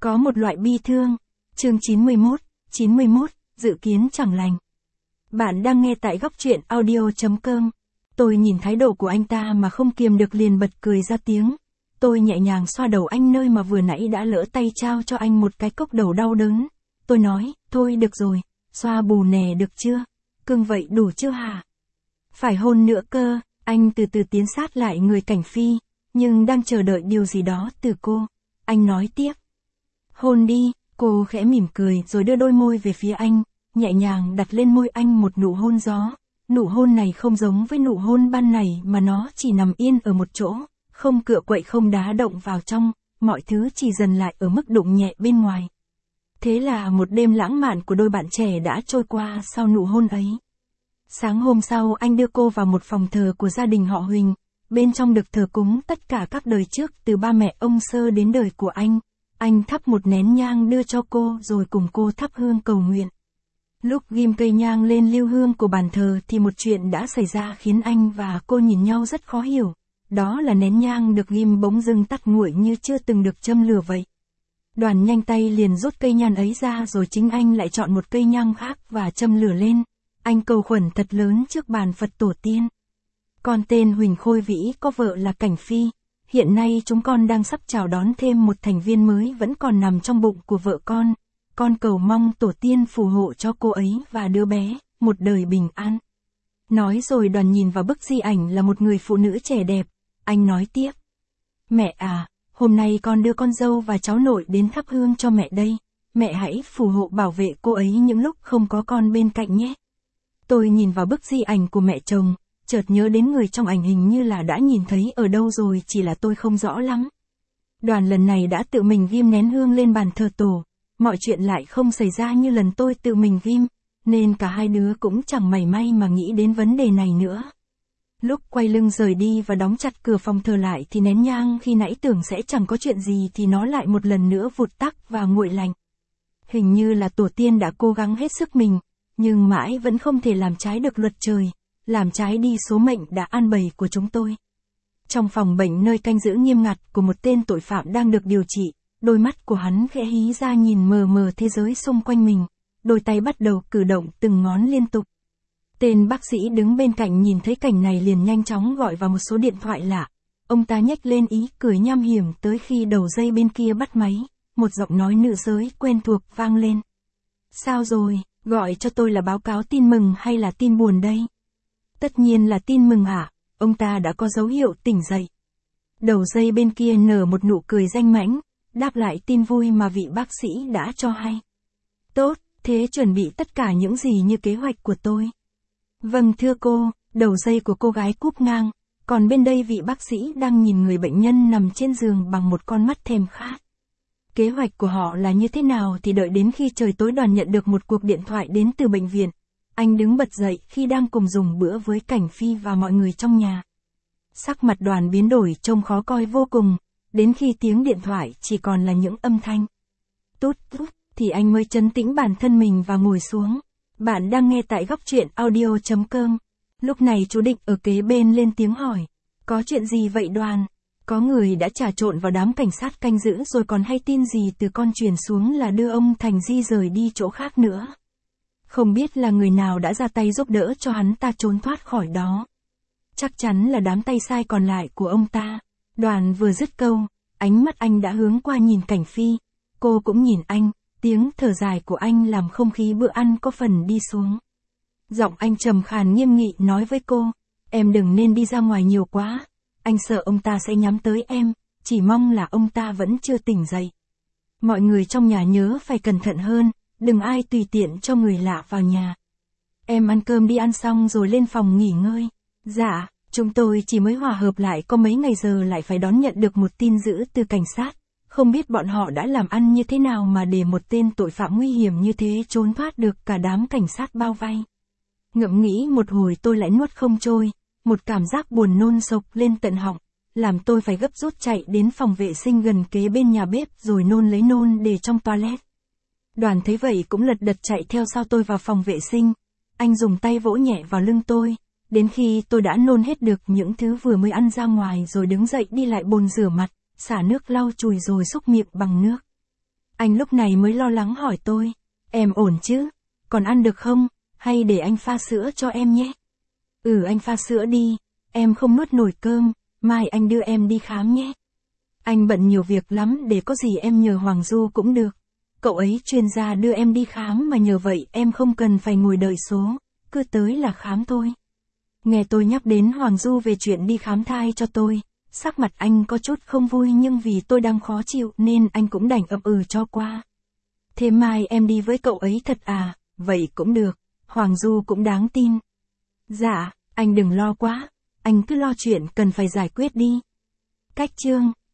Có một loại bi thương. Chương 91, dự kiến chẳng lành. Bạn đang nghe tại góc truyện audio.com. Tôi nhìn thái độ của anh ta mà không kiềm được liền bật cười ra tiếng. Tôi nhẹ nhàng xoa đầu anh nơi mà vừa nãy đã lỡ tay trao cho anh một cái cốc đầu đau đớn. Tôi nói, thôi được rồi, xoa bù nè được chưa? Cưng vậy đủ chưa hả? Phải hôn nữa cơ, anh từ từ tiến sát lại người Cảnh Phi, nhưng đang chờ đợi điều gì đó từ cô. Anh nói tiếp. Hôn đi, cô khẽ mỉm cười rồi đưa đôi môi về phía anh, nhẹ nhàng đặt lên môi anh một nụ hôn gió. Nụ hôn này không giống với nụ hôn ban nãy mà nó chỉ nằm yên ở một chỗ, không cựa quậy không đá động vào trong, mọi thứ chỉ dần lại ở mức đụng nhẹ bên ngoài. Thế là một đêm lãng mạn của đôi bạn trẻ đã trôi qua sau nụ hôn ấy. Sáng hôm sau anh đưa cô vào một phòng thờ của gia đình họ Huỳnh, bên trong được thờ cúng tất cả các đời trước từ ba mẹ ông Sơ đến đời của anh. Anh thắp một nén nhang đưa cho cô rồi cùng cô thắp hương cầu nguyện. Lúc ghim cây nhang lên lưu hương của bàn thờ thì một chuyện đã xảy ra khiến anh và cô nhìn nhau rất khó hiểu. Đó là nén nhang được ghim bỗng dưng tắt nguội như chưa từng được châm lửa vậy. Đoàn nhanh tay liền rút cây nhang ấy ra rồi chính anh lại chọn một cây nhang khác và châm lửa lên. Anh cầu khẩn thật lớn trước bàn Phật tổ tiên. Con tên Huỳnh Khôi Vĩ có vợ là Cảnh Phi. Hiện nay chúng con đang sắp chào đón thêm một thành viên mới vẫn còn nằm trong bụng của vợ con. Con cầu mong tổ tiên phù hộ cho cô ấy và đứa bé, một đời bình an. Nói rồi Đoàn nhìn vào bức di ảnh là một người phụ nữ trẻ đẹp. Anh nói tiếp. Mẹ à, hôm nay con đưa con dâu và cháu nội đến thắp hương cho mẹ đây. Mẹ hãy phù hộ bảo vệ cô ấy những lúc không có con bên cạnh nhé. Tôi nhìn vào bức di ảnh của mẹ chồng, chợt nhớ đến người trong ảnh hình như là đã nhìn thấy ở đâu rồi, chỉ là tôi không rõ lắm. Đoàn lần này đã tự mình ghim nén hương lên bàn thờ tổ, mọi chuyện lại không xảy ra như lần tôi tự mình ghim, nên cả hai đứa cũng chẳng mảy may mà nghĩ đến vấn đề này nữa. Lúc quay lưng rời đi và đóng chặt cửa phòng thờ lại thì nén nhang khi nãy tưởng sẽ chẳng có chuyện gì thì nó lại một lần nữa vụt tắt và nguội lạnh. Hình như là tổ tiên đã cố gắng hết sức mình, nhưng mãi vẫn không thể làm trái được luật trời, làm trái đi số mệnh đã an bày của chúng tôi. Trong phòng bệnh nơi canh giữ nghiêm ngặt của một tên tội phạm đang được điều trị, đôi mắt của hắn khẽ hí ra nhìn mờ mờ thế giới xung quanh mình, đôi tay bắt đầu cử động từng ngón liên tục. Tên bác sĩ đứng bên cạnh nhìn thấy cảnh này liền nhanh chóng gọi vào một số điện thoại lạ. Ông ta nhếch lên ý cười nham hiểm tới khi đầu dây bên kia bắt máy, một giọng nói nữ giới quen thuộc vang lên. Sao rồi, gọi cho tôi là báo cáo tin mừng hay là tin buồn đây? Tất nhiên là tin mừng ạ, ông ta đã có dấu hiệu tỉnh dậy. Đầu dây bên kia nở một nụ cười danh mãnh, đáp lại tin vui mà vị bác sĩ đã cho hay. Tốt, thế chuẩn bị tất cả những gì như kế hoạch của tôi. Vâng thưa cô, đầu dây của cô gái cúp ngang, còn bên đây vị bác sĩ đang nhìn người bệnh nhân nằm trên giường bằng một con mắt thèm khát. Kế hoạch của họ là như thế nào thì đợi đến khi trời tối Đoàn nhận được một cuộc điện thoại đến từ bệnh viện. Anh đứng bật dậy khi đang cùng dùng bữa với Cảnh Phi và mọi người trong nhà. Sắc mặt Đoàn biến đổi trông khó coi vô cùng, đến khi tiếng điện thoại chỉ còn là những âm thanh. Tút tút, thì anh mới trấn tĩnh bản thân mình và ngồi xuống. Bạn đang nghe tại góc truyện audio.com. Lúc này chú Định ở kế bên lên tiếng hỏi. Có chuyện gì vậy Đoàn? Có người đã trà trộn vào đám cảnh sát canh giữ rồi còn hay tin gì từ con truyền xuống là đưa ông Thành di rời đi chỗ khác nữa. Không biết là người nào đã ra tay giúp đỡ cho hắn ta trốn thoát khỏi đó. Chắc chắn là đám tay sai còn lại của ông ta. Đoàn vừa dứt câu, ánh mắt anh đã hướng qua nhìn Cảnh Phi. Cô cũng nhìn anh, tiếng thở dài của anh làm không khí bữa ăn có phần đi xuống. Giọng anh trầm khàn nghiêm nghị nói với cô, em đừng nên đi ra ngoài nhiều quá. Anh sợ ông ta sẽ nhắm tới em, chỉ mong là ông ta vẫn chưa tỉnh dậy. Mọi người trong nhà nhớ phải cẩn thận hơn, đừng ai tùy tiện cho người lạ vào nhà. Em ăn cơm đi, ăn xong rồi lên phòng nghỉ ngơi. Dạ, chúng tôi chỉ mới hòa hợp lại có mấy ngày giờ lại phải đón nhận được một tin dữ từ cảnh sát. Không biết bọn họ đã làm ăn như thế nào mà để một tên tội phạm nguy hiểm như thế trốn thoát được cả đám cảnh sát bao vây. Ngẫm nghĩ một hồi tôi lại nuốt không trôi, một cảm giác buồn nôn sộc lên tận họng, làm tôi phải gấp rút chạy đến phòng vệ sinh gần kế bên nhà bếp rồi nôn lấy nôn để trong toilet. Đoàn thấy vậy cũng lật đật chạy theo sau tôi vào phòng vệ sinh. Anh dùng tay vỗ nhẹ vào lưng tôi, đến khi tôi đã nôn hết được những thứ vừa mới ăn ra ngoài rồi đứng dậy đi lại bồn rửa mặt, xả nước lau chùi rồi xúc miệng bằng nước. Anh lúc này mới lo lắng hỏi tôi, em ổn chứ? Còn ăn được không? Hay để anh pha sữa cho em nhé? Anh pha sữa đi, em không nuốt nổi cơm, mai anh đưa em đi khám nhé. Anh bận nhiều việc lắm, để có gì em nhờ Hoàng Du cũng được. Cậu ấy chuyên gia đưa em đi khám mà, nhờ vậy em không cần phải ngồi đợi số, cứ tới là khám thôi. Nghe tôi nhắc đến Hoàng Du về chuyện đi khám thai cho tôi, sắc mặt anh có chút không vui, nhưng vì tôi đang khó chịu nên anh cũng đành ậm ừ cho qua. Thế mai em đi với cậu ấy thật à? Vậy cũng được, Hoàng Du cũng đáng tin. Dạ, anh đừng lo quá, anh cứ lo chuyện cần phải giải quyết đi. Cách chương